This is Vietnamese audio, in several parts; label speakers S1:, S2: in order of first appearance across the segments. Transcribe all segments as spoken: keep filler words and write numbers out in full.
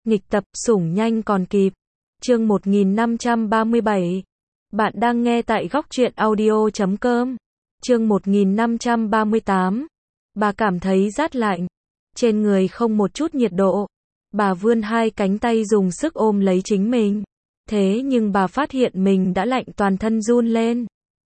S1: Nghịch tập, sủng nhanh còn kịp. Chương một nghìn năm trăm ba mươi bảy. Bạn đang nghe tại góc truyện audio chấm com. Chương một nghìn năm trăm ba mươi tám. Bà cảm thấy rát lạnh. Trên người không một chút nhiệt độ. Bà vươn hai cánh tay dùng sức ôm lấy chính mình. Thế nhưng bà phát hiện mình đã lạnh toàn thân run lên.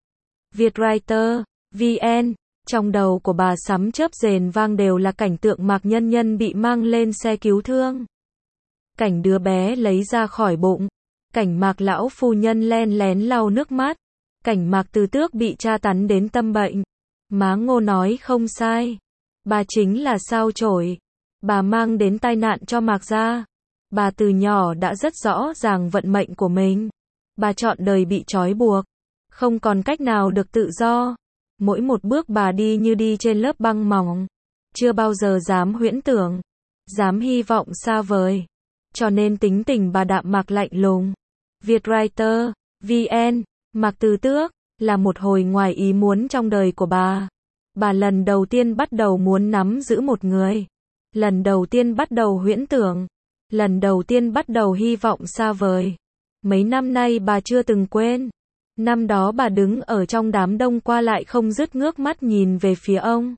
S1: Vietwriter, vê en. Trong đầu của bà sấm chớp rền vang đều là cảnh tượng Mạc Nhân Nhân bị mang lên xe cứu thương. Cảnh đứa bé lấy ra khỏi bụng. Cảnh Mạc lão phu nhân len lén lau nước mắt. Cảnh Mạc Từ Tước bị tra tấn đến tâm bệnh. Má Ngô nói không sai. Bà chính là sao chổi. Bà mang đến tai nạn cho Mạc gia. Bà từ nhỏ đã rất rõ ràng vận mệnh của mình. Bà chọn đời bị trói buộc. Không còn cách nào được tự do. Mỗi một bước bà đi như đi trên lớp băng mỏng. Chưa bao giờ dám huyễn tưởng. Dám hy vọng xa vời. Cho nên tính tình bà đạm mạc lạnh lùng. Vietwriter, vê en, Mạc Từ Tước, là một hồi ngoài ý muốn trong đời của bà. Bà lần đầu tiên bắt đầu muốn nắm giữ một người. Lần đầu tiên bắt đầu huyễn tưởng. Lần đầu tiên bắt đầu hy vọng xa vời. Mấy năm nay bà chưa từng quên. Năm đó bà đứng ở trong đám đông qua lại không dứt ngước mắt nhìn về phía ông.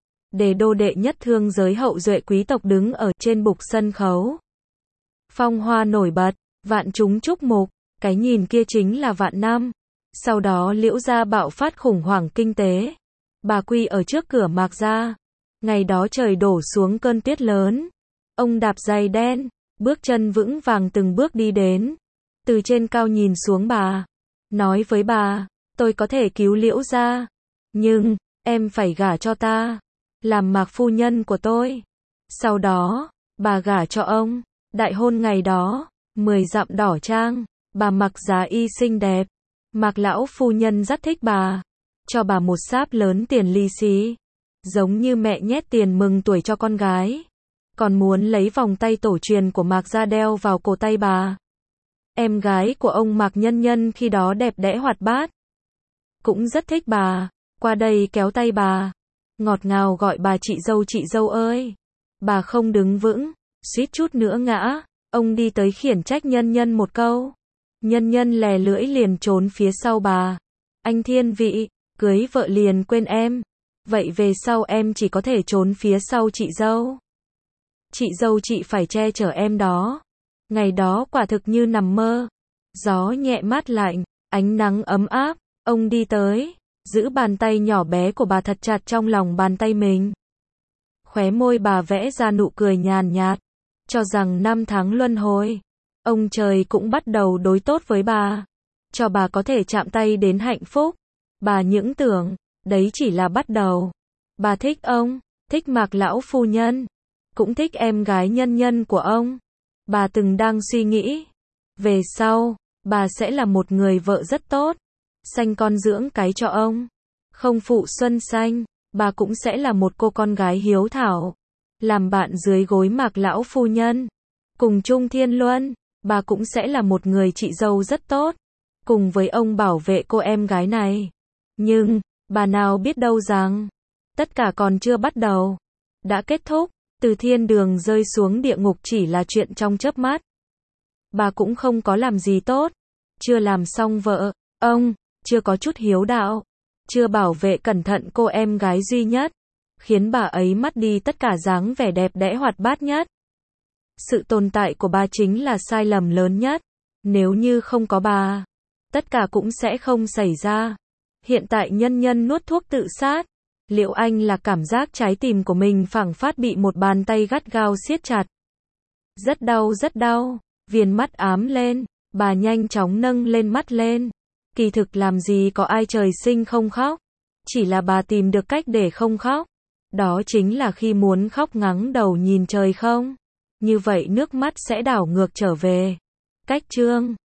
S1: Đề đô đệ nhất thương giới hậu duệ quý tộc đứng ở trên bục sân khấu. Phong hoa nổi bật, vạn chúng chúc mục, cái nhìn kia chính là vạn năm. Sau đó Liễu gia bạo phát khủng hoảng kinh tế. Bà quỳ ở trước cửa Mạc gia. Ngày đó trời đổ xuống cơn tuyết lớn. Ông đạp giày đen, bước chân vững vàng từng bước đi đến. Từ trên cao nhìn xuống bà. Nói với bà, tôi có thể cứu Liễu gia. Nhưng, em phải gả cho ta. Làm Mạc phu nhân của tôi. Sau đó, bà gả cho ông. Đại hôn ngày đó, mười dặm đỏ trang. Bà mặc giá y xinh đẹp. Mạc lão phu nhân rất thích bà. Cho bà một sáp lớn tiền lì xì. Giống như mẹ nhét tiền mừng tuổi cho con gái. Còn muốn lấy vòng tay tổ truyền của Mạc gia đeo vào cổ tay bà. Em gái của ông Mạc Nhân Nhân khi đó đẹp đẽ hoạt bát. Cũng rất thích bà. Qua đây kéo tay bà. Ngọt ngào gọi bà chị dâu chị dâu ơi. Bà không đứng vững. Suýt chút nữa ngã. Ông đi tới khiển trách Nhân Nhân một câu. Nhân Nhân lè lưỡi liền trốn phía sau bà. Anh thiên vị, cưới vợ liền quên em. Vậy về sau em chỉ có thể trốn phía sau chị dâu. Chị dâu chị phải che chở em đó. Ngày đó quả thực như nằm mơ. Gió nhẹ mát lạnh, ánh nắng ấm áp. Ông đi tới, giữ bàn tay nhỏ bé của bà thật chặt trong lòng bàn tay mình. Khóe môi bà vẽ ra nụ cười nhàn nhạt. Cho rằng năm tháng luân hồi. Ông trời cũng bắt đầu đối tốt với bà. Cho bà có thể chạm tay đến hạnh phúc. Bà những tưởng, đấy chỉ là bắt đầu. Bà thích ông, thích Mạc lão phu nhân. Cũng thích em gái Nhân Nhân của ông. Bà từng đang suy nghĩ. Về sau, bà sẽ là một người vợ rất tốt. Sanh con dưỡng cái cho ông. Không phụ xuân xanh, bà cũng sẽ là một cô con gái hiếu thảo. Làm bạn dưới gối Mạc lão phu nhân. Cùng chung thiên luân, bà cũng sẽ là một người chị dâu rất tốt. Cùng với ông bảo vệ cô em gái này. Nhưng, bà nào biết đâu rằng, tất cả còn chưa bắt đầu. Đã kết thúc, từ thiên đường rơi xuống địa ngục chỉ là chuyện trong chớp mắt. Bà cũng không có làm gì tốt. Chưa làm xong vợ, ông, chưa có chút hiếu đạo. Chưa bảo vệ cẩn thận cô em gái duy nhất. Khiến bà ấy mất đi tất cả dáng vẻ đẹp đẽ hoạt bát nhất. Sự tồn tại của bà chính là sai lầm lớn nhất. Nếu như không có bà, tất cả cũng sẽ không xảy ra. Hiện tại Nhân Nhân nuốt thuốc tự sát. Liệu anh là cảm giác trái tim của mình phảng phất bị một bàn tay gắt gao siết chặt. Rất đau rất đau. Viền mắt ám lên. Bà nhanh chóng nâng lên mắt lên. Kỳ thực làm gì có ai trời sinh không khóc. Chỉ là bà tìm được cách để không khóc. Đó chính là khi muốn khóc ngẩng đầu nhìn trời không. Như vậy nước mắt sẽ đảo ngược trở về. Cách chương